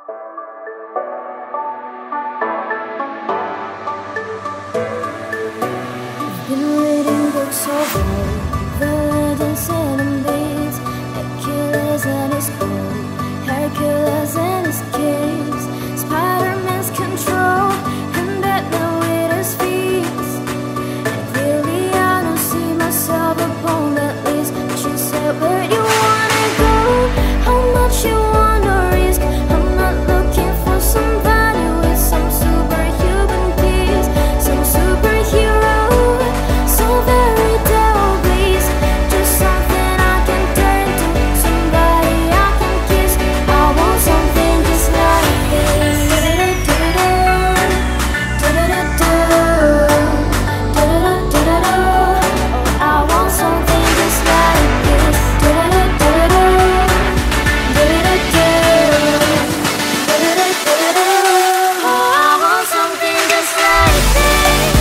Been reading books of old, the legends and the myths, Achilles and his bow, Hercules and his caves, Spider-Man's control, and Batman with his feet. And clearly I don't see myself upon that list. But you said where you wanna go, how much you wanna risk. I'm not looking for somebody with some superhuman gifts, some superhero. So very dull, please. Just something I can turn to, somebody I can kiss. I want something just like this. I want something just like this. I want something just like this.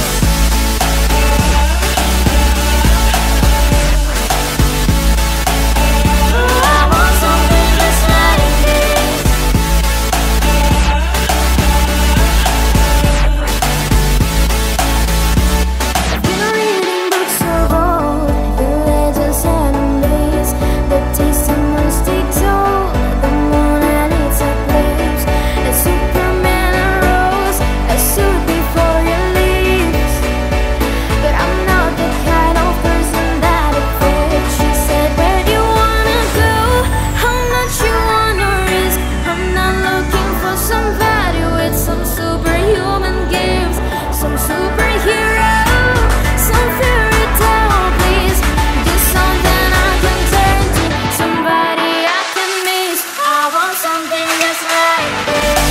I want something just like this. I've been reading books of old, the legends and the myths, the tasty mystic told, the moon and its eclipse, and Superman arose, a suit before your lips. But I'm not the kind of person that it fits. She said, where do you wanna go? How much you wanna risk? I'm not looking for somebody with some superhuman gifts, some superhero, some fairy tale, please. Just something I can turn to, somebody I can miss. I want something just like this.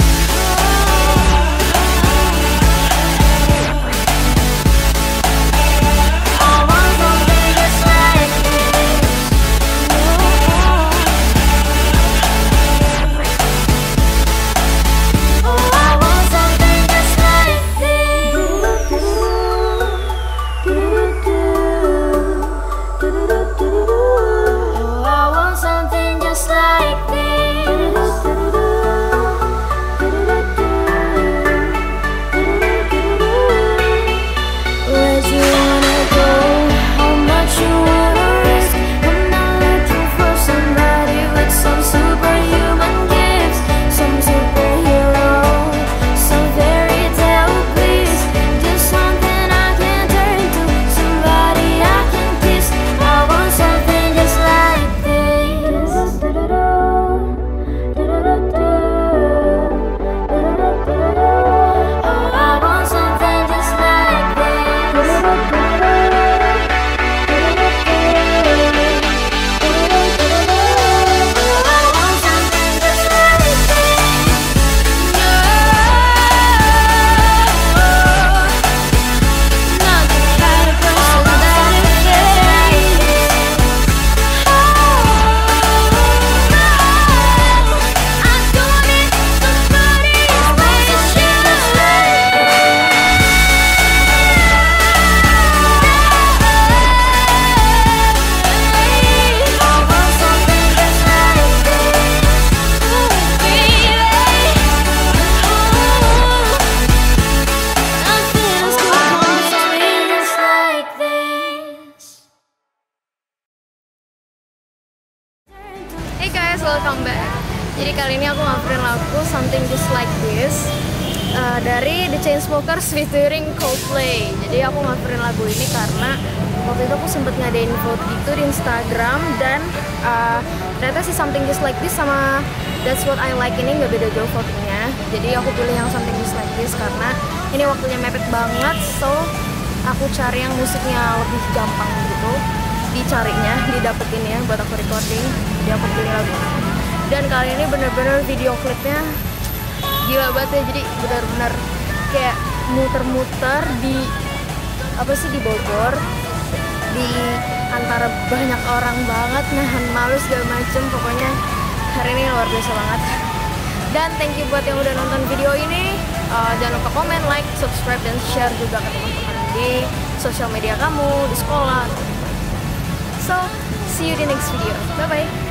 I want something just like this. Oh, I want something just like this. Oh, I want something just like this. Where'd you wanna go? How much you wanna risk? I'm not looking for somebody with some superhuman gifts, some superhero, some fairy tale, please. Just something I can turn to, somebody I can kiss. I want something just like this. Oh, I want something just like this. I want something just like this. No, not the kind of person that it fits. Oh, no, I don't need somebody special. I want something just like this. Ooh, baby. Nothing else can come between us like this. Hey guys, welcome back. Jadi kali ini aku ngamperin lagu Something Just Like This dari The Chainsmokers featuring Coldplay. Jadi aku ngamperin lagu ini karena waktu itu aku sempet ngadain vote gitu di Instagram, dan ternyata si Something Just Like This sama That's What I Like ini nggak beda jauh votingnya. Jadi aku pilih yang Something Just Like This karena ini waktunya mepet banget, so aku cari yang musiknya lebih gampang gitu dicarinya, didapetinnya buat aku recording. Jadi aku pilih lagu ini. Dan kali ini bener-bener video klipnya gila banget ya. Jadi bener-bener kayak muter-muter di di Bogor, di antara banyak orang banget, nahan malu segala macem. Pokoknya hari ini luar biasa banget. Dan thank you buat yang udah nonton video ini. Jangan lupa komen, like, subscribe, dan share juga ke teman-teman di sosial media kamu, di sekolah. So, see you di next video. Bye-bye.